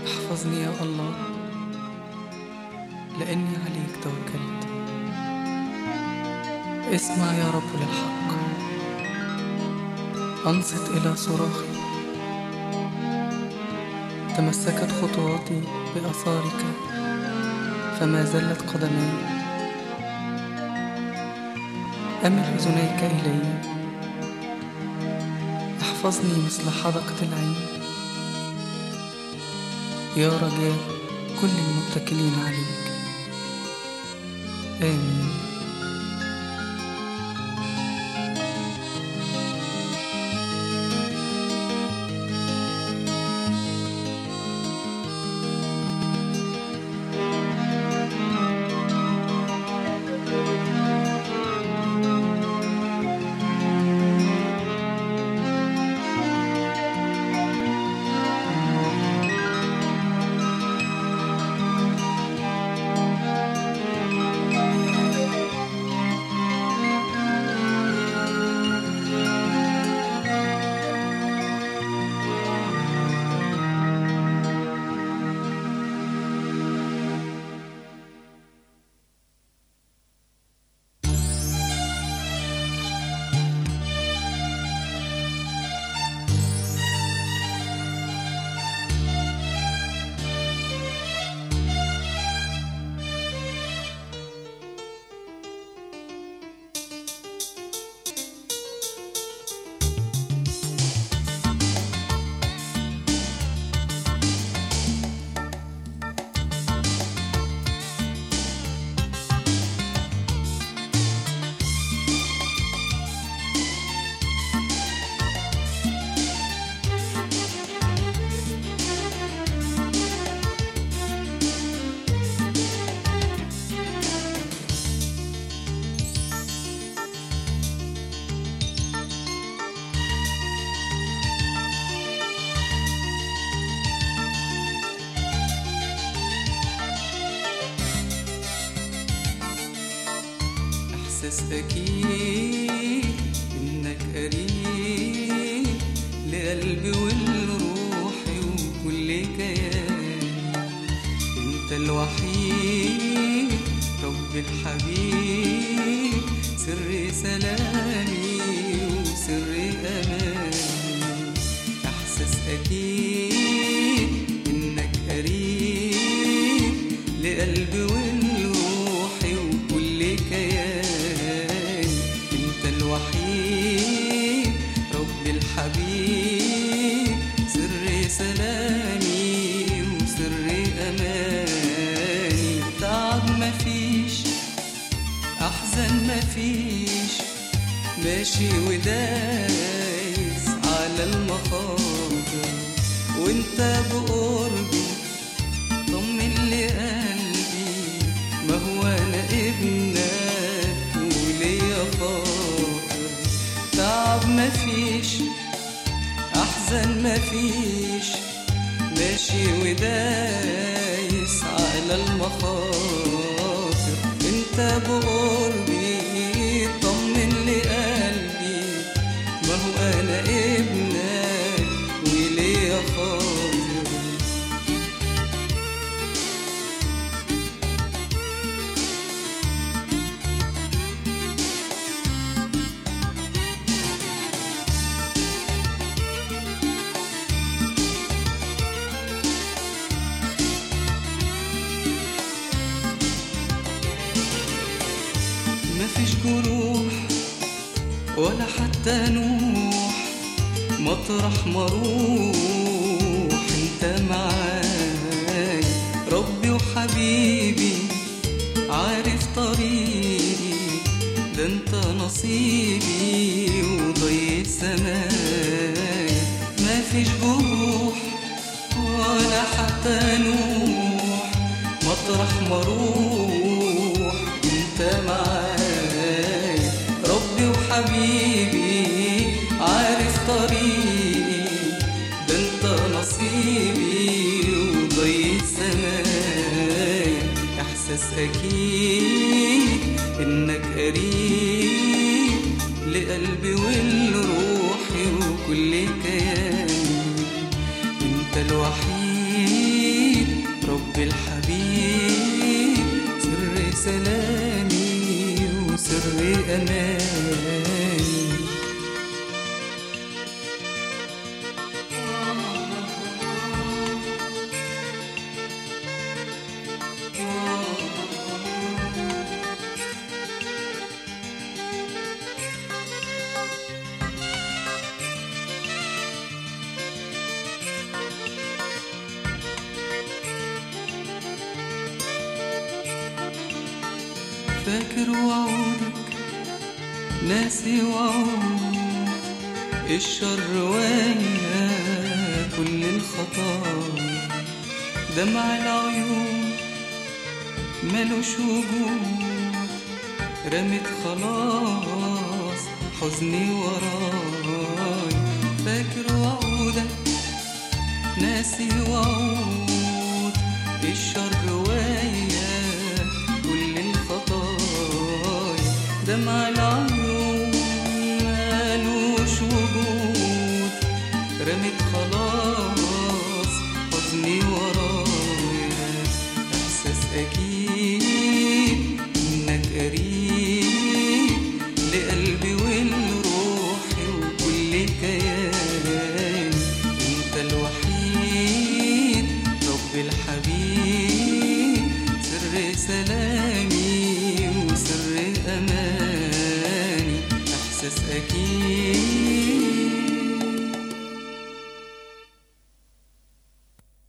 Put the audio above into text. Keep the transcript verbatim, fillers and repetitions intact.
احفظني يا الله لأني عليك توكلت. اسمع يا رب للحق، أنصت إلى صراخي. تمسكت خطواتي بآثارك فما زلت قدمي. أمل أذنيك إلي، احفظني مثل حدقة العين. يا رجاء كل المتكلين عليك. آمين. إحساس أكيد إنك قريب لقلبي ولروحي وكل كياني. أنت الوحيد رب الحبيب، سر سلامي وسر أماني. إحساس أكيد إنك قريب لقلبي ولروحي وكل كياني. أنت الوحيد رب الحبيب، سر سلامي وسر أماني. تعب مفيش، أحزن مفيش، ماشي ودايس على المخاطر. وانت بقربي طمن لقلبي، ما هو أنا ابنك وليا خاطر. تعب مفيش، أحزن مفيش، ماشي ودايس على المخاطر. انت بقربي طمن لقلبي، ما هو أنا ابنك وليا خاطر. مفيش جروح ولا حتى نوح، مطرح ما اروح انت معاي. ربي وحبيبي عارف طريقي، ده انت نصيبي وضي السماء. مفيش جروح ولا حتى نوح، مطرح ما اروح انت معاي. ربي وحبيبي عارف طريقي، ده انت نصيبي وضي السماء. احساس اكيد انك قريب لقلبي ولروحي وكل كياني. انت الوحيد أماني. فاكر وعودك ناسي وعود الشر ويا كل الخطايا، دمع العيون ملوش وجود، رمت خلاص حزني وراي. فاكر وعودك ناسي وعود الشر ويا كل الخطايا، دمع العيون مالوش وجود، رمت خلاص